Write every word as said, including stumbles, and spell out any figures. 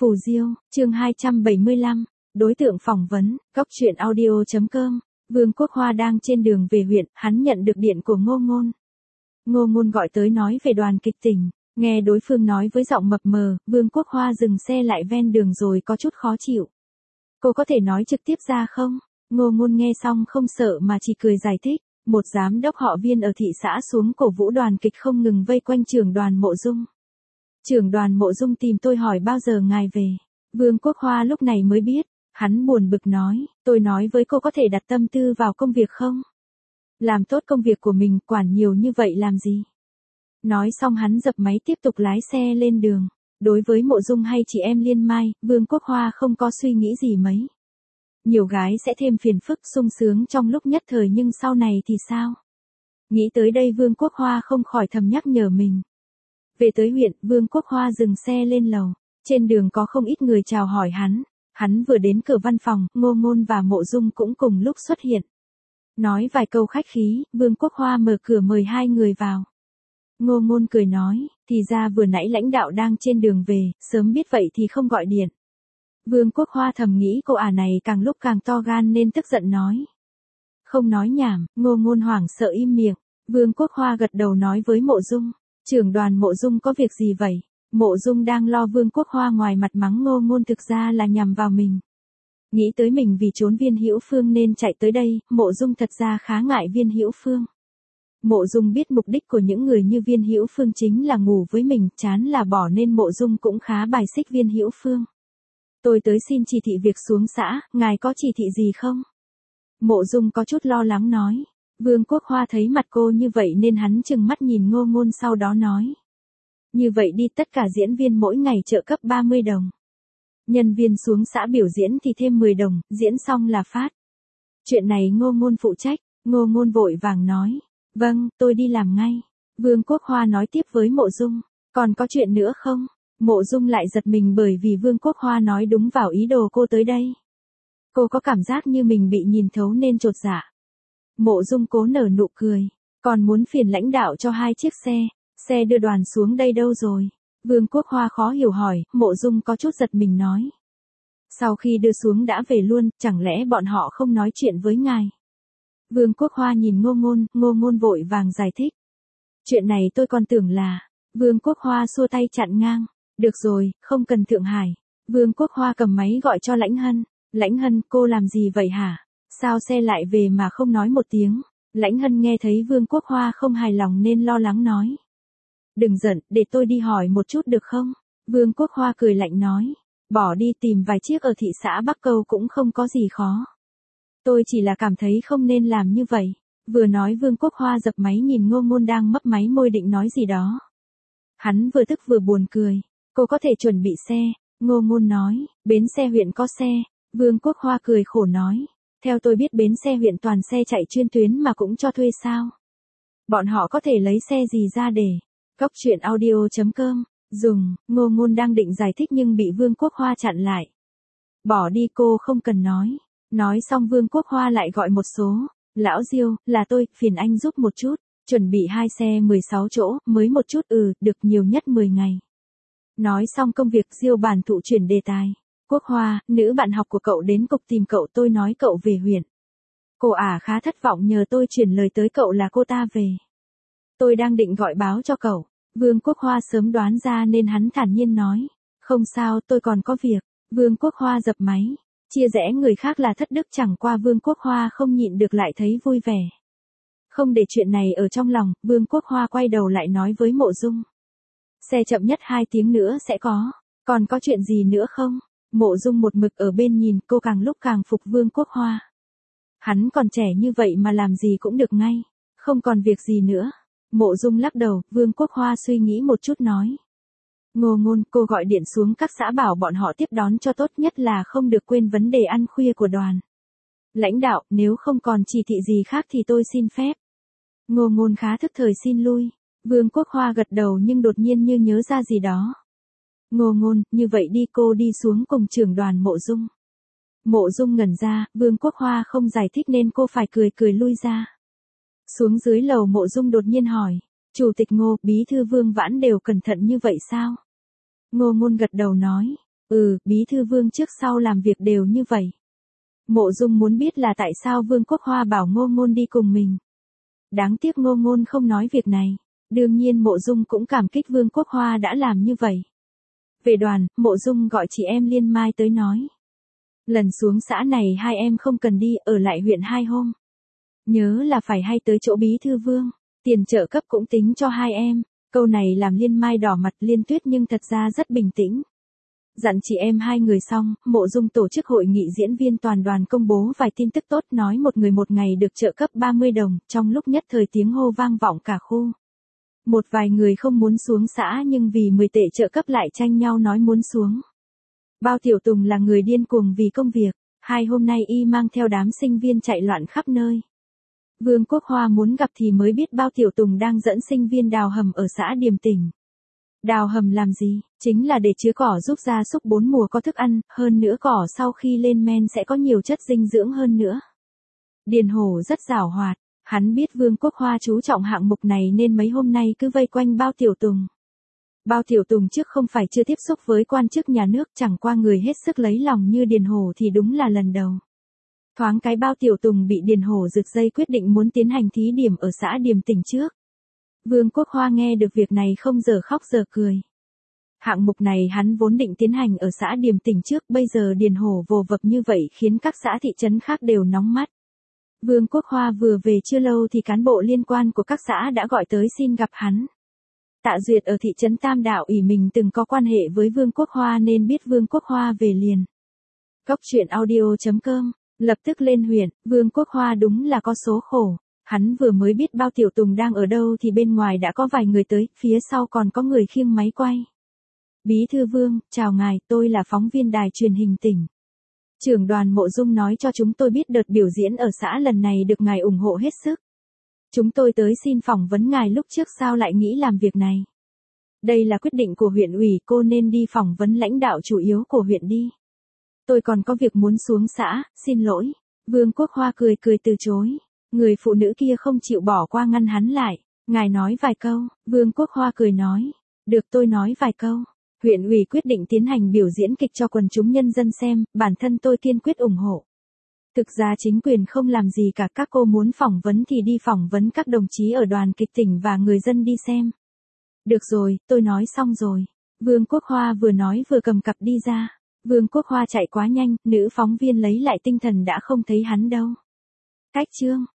Phù Diêu, chương hai trăm bảy mươi lăm, đối tượng phỏng vấn, góc truyện audio.com, Vương Quốc Hoa đang trên đường về huyện, hắn nhận được điện của Ngô Ngôn. Ngô Ngôn gọi tới nói về đoàn kịch tỉnh, nghe đối phương nói với giọng mập mờ, Vương Quốc Hoa dừng xe lại ven đường rồi có chút khó chịu. Cô có thể nói trực tiếp ra không? Ngô Ngôn nghe xong không sợ mà chỉ cười giải thích, một giám đốc họ Viên ở thị xã xuống cổ vũ đoàn kịch không ngừng vây quanh trưởng đoàn Mộ Dung. Trưởng đoàn Mộ Dung tìm tôi hỏi bao giờ ngài về. Vương Quốc Hoa lúc này mới biết, hắn buồn bực nói, tôi nói với cô có thể đặt tâm tư vào công việc không? Làm tốt công việc của mình, quản nhiều như vậy làm gì? Nói xong hắn dập máy tiếp tục lái xe lên đường. Đối với Mộ Dung hay chị em Liên Mai, Vương Quốc Hoa không có suy nghĩ gì mấy. Nhiều gái sẽ thêm phiền phức sung sướng trong lúc nhất thời nhưng sau này thì sao? Nghĩ tới đây Vương Quốc Hoa không khỏi thầm nhắc nhở mình. Về tới huyện, Vương Quốc Hoa dừng xe lên lầu. Trên đường có không ít người chào hỏi hắn. Hắn vừa đến cửa văn phòng, Ngô Ngôn và Mộ Dung cũng cùng lúc xuất hiện. Nói vài câu khách khí, Vương Quốc Hoa mở cửa mời hai người vào. Ngô Ngôn cười nói, thì ra vừa nãy lãnh đạo đang trên đường về, sớm biết vậy thì không gọi điện. Vương Quốc Hoa thầm nghĩ cô ả này càng lúc càng to gan nên tức giận nói. Không nói nhảm, Ngô Ngôn hoảng sợ im miệng. Vương Quốc Hoa gật đầu nói với Mộ Dung, trưởng đoàn Mộ Dung có việc gì vậy? Mộ Dung đang lo Vương Quốc Hoa ngoài mặt mắng Ngô Ngôn thực ra là nhằm vào mình. Nghĩ tới mình vì trốn Viên Hữu Phương nên chạy tới đây, Mộ Dung thật ra khá ngại Viên Hữu Phương. Mộ Dung biết mục đích của những người như Viên Hữu Phương chính là ngủ với mình, chán là bỏ nên Mộ Dung cũng khá bài xích Viên Hữu Phương. Tôi tới xin chỉ thị việc xuống xã, ngài có chỉ thị gì không? Mộ Dung có chút lo lắng nói. Vương Quốc Hoa thấy mặt cô như vậy nên hắn trừng mắt nhìn Ngô Ngôn sau đó nói. Như vậy đi, tất cả diễn viên mỗi ngày trợ cấp ba mươi đồng. Nhân viên xuống xã biểu diễn thì thêm mười đồng, diễn xong là phát. Chuyện này Ngô Ngôn phụ trách. Ngô Ngôn vội vàng nói. Vâng, tôi đi làm ngay. Vương Quốc Hoa nói tiếp với Mộ Dung. Còn có chuyện nữa không? Mộ Dung lại giật mình bởi vì Vương Quốc Hoa nói đúng vào ý đồ cô tới đây. Cô có cảm giác như mình bị nhìn thấu nên chột dạ. Mộ Dung cố nở nụ cười. Còn muốn phiền lãnh đạo cho hai chiếc xe. Xe đưa đoàn xuống đây đâu rồi? Vương Quốc Hoa khó hiểu hỏi, Mộ Dung có chút giật mình nói. Sau khi đưa xuống đã về luôn, chẳng lẽ bọn họ không nói chuyện với ngài? Vương Quốc Hoa nhìn Ngô Ngôn, Ngô Ngôn vội vàng giải thích. Chuyện này tôi còn tưởng là... Vương Quốc Hoa xua tay chặn ngang. Được rồi, không cần Thượng Hải. Vương Quốc Hoa cầm máy gọi cho Lãnh Hân. Lãnh Hân, cô làm gì vậy hả? Sao xe lại về mà không nói một tiếng? Lãnh Hân nghe thấy Vương Quốc Hoa không hài lòng nên lo lắng nói. Đừng giận, để tôi đi hỏi một chút được không? Vương Quốc Hoa cười lạnh nói. Bỏ đi tìm vài chiếc ở thị xã Bắc Câu cũng không có gì khó. Tôi chỉ là cảm thấy không nên làm như vậy. Vừa nói Vương Quốc Hoa dập máy nhìn Ngô Ngôn đang mấp máy môi định nói gì đó. Hắn vừa tức vừa buồn cười. Cô có thể chuẩn bị xe. Ngô Ngôn nói, bến xe huyện có xe. Vương Quốc Hoa cười khổ nói. Theo tôi biết bến xe huyện toàn xe chạy chuyên tuyến mà cũng cho thuê sao? Bọn họ có thể lấy xe gì ra để... Góc truyện audio.com, dùng, Ngô Ngôn đang định giải thích nhưng bị Vương Quốc Hoa chặn lại. Bỏ đi, cô không cần nói. Nói xong Vương Quốc Hoa lại gọi một số. Lão Diêu, là tôi, phiền anh giúp một chút. Chuẩn bị hai xe mười sáu chỗ, mới một chút, ừ, được nhiều nhất mười ngày. Nói xong công việc, Diêu bản thụ chuyển đề tài. Quốc Hoa, nữ bạn học của cậu đến cục tìm cậu, tôi nói cậu về huyện. Cô ả khá thất vọng nhờ tôi chuyển lời tới cậu là cô ta về. Tôi đang định gọi báo cho cậu. Vương Quốc Hoa sớm đoán ra nên hắn thản nhiên nói. Không sao, tôi còn có việc. Vương Quốc Hoa dập máy. Chia rẽ người khác là thất đức, chẳng qua Vương Quốc Hoa không nhịn được lại thấy vui vẻ. Không để chuyện này ở trong lòng, Vương Quốc Hoa quay đầu lại nói với Mộ Dung. Xe chậm nhất hai tiếng nữa sẽ có. Còn có chuyện gì nữa không? Mộ Dung một mực ở bên nhìn, cô càng lúc càng phục Vương Quốc Hoa. Hắn còn trẻ như vậy mà làm gì cũng được ngay. Không còn việc gì nữa. Mộ Dung lắc đầu, Vương Quốc Hoa suy nghĩ một chút nói. Ngô Ngôn, cô gọi điện xuống các xã bảo bọn họ tiếp đón cho tốt, nhất là không được quên vấn đề ăn khuya của đoàn. Lãnh đạo, nếu không còn chỉ thị gì khác thì tôi xin phép. Ngô Ngôn khá thức thời xin lui. Vương Quốc Hoa gật đầu nhưng đột nhiên như nhớ ra gì đó. Ngô Ngôn, như vậy đi, cô đi xuống cùng trưởng đoàn Mộ Dung. Mộ Dung ngẩn ra, Vương Quốc Hoa không giải thích nên cô phải cười cười lui ra. Xuống dưới lầu Mộ Dung đột nhiên hỏi. Chủ tịch Ngô, bí thư Vương Vãn đều cẩn thận như vậy sao? Ngô Ngôn gật đầu nói. Ừ, Bí thư Vương trước sau làm việc đều như vậy. Mộ Dung muốn biết là tại sao Vương Quốc Hoa bảo Ngô Ngôn đi cùng mình. Đáng tiếc Ngô Ngôn không nói việc này. Đương nhiên Mộ Dung cũng cảm kích Vương Quốc Hoa đã làm như vậy. Về đoàn, Mộ Dung gọi chị em Liên Mai tới nói. Lần xuống xã này hai em không cần đi, ở lại huyện hai hôm. Nhớ là phải hay tới chỗ Bí thư Vương. Tiền trợ cấp cũng tính cho hai em. Câu này làm Liên Mai đỏ mặt Liên Tuyết nhưng thật ra rất bình tĩnh. Dặn chị em hai người xong, Mộ Dung tổ chức hội nghị diễn viên toàn đoàn công bố vài tin tức tốt, nói một người một ngày được trợ cấp ba mươi đồng, trong lúc nhất thời tiếng hô vang vọng cả khu. Một vài người không muốn xuống xã nhưng vì mười tệ trợ cấp lại tranh nhau nói muốn xuống. Bao Tiểu Tùng là người điên cuồng vì công việc, hai hôm nay y mang theo đám sinh viên chạy loạn khắp nơi. Vương Quốc Hoa muốn gặp thì mới biết Bao Tiểu Tùng đang dẫn sinh viên đào hầm ở xã Điềm Tỉnh. Đào hầm làm gì? Chính là để chứa cỏ giúp gia súc bốn mùa có thức ăn, hơn nữa cỏ sau khi lên men sẽ có nhiều chất dinh dưỡng hơn nữa. Điền Hổ rất giàu hoạt, hắn biết Vương Quốc Hoa chú trọng hạng mục này nên mấy hôm nay cứ vây quanh Bao Tiểu Tùng. Bao Tiểu Tùng trước không phải chưa tiếp xúc với quan chức nhà nước, chẳng qua người hết sức lấy lòng như Điền Hổ thì đúng là lần đầu. Thoáng cái Bao Tiểu Tùng bị Điền Hổ rực dây quyết định muốn tiến hành thí điểm ở xã Điềm Tỉnh trước. Vương Quốc Hoa nghe được việc này không giờ khóc giờ cười. Hạng mục này hắn vốn định tiến hành ở xã Điềm Tỉnh trước, bây giờ Điền Hổ vồ vập như vậy khiến các xã thị trấn khác đều nóng mắt. Vương Quốc Hoa vừa về chưa lâu thì cán bộ liên quan của các xã đã gọi tới xin gặp hắn. Tạ Duyệt ở thị trấn Tam Đạo ỷ mình từng có quan hệ với Vương Quốc Hoa nên biết Vương Quốc Hoa về liền. Cốc truyện audio chấm com, lập tức lên huyện, Vương Quốc Hoa đúng là có số khổ. Hắn vừa mới biết Bao Tiểu Tùng đang ở đâu thì bên ngoài đã có vài người tới, phía sau còn có người khiêng máy quay. Bí thư Vương, chào ngài, tôi là phóng viên đài truyền hình tỉnh. Trưởng đoàn Mộ Dung nói cho chúng tôi biết đợt biểu diễn ở xã lần này được ngài ủng hộ hết sức. Chúng tôi tới xin phỏng vấn ngài lúc trước sao lại nghĩ làm việc này. Đây là quyết định của huyện ủy, cô nên đi phỏng vấn lãnh đạo chủ yếu của huyện đi. Tôi còn có việc muốn xuống xã, xin lỗi. Vương Quốc Hoa cười cười từ chối. Người phụ nữ kia không chịu bỏ qua ngăn hắn lại. Ngài nói vài câu, Vương Quốc Hoa cười nói. Được, tôi nói vài câu. Huyện ủy quyết định tiến hành biểu diễn kịch cho quần chúng nhân dân xem, bản thân tôi kiên quyết ủng hộ. Thực ra chính quyền không làm gì cả, các cô muốn phỏng vấn thì đi phỏng vấn các đồng chí ở đoàn kịch tỉnh và người dân đi xem. Được rồi, tôi nói xong rồi. Vương Quốc Hoa vừa nói vừa cầm cặp đi ra. Vương Quốc Hoa chạy quá nhanh, nữ phóng viên lấy lại tinh thần đã không thấy hắn đâu. Cách chương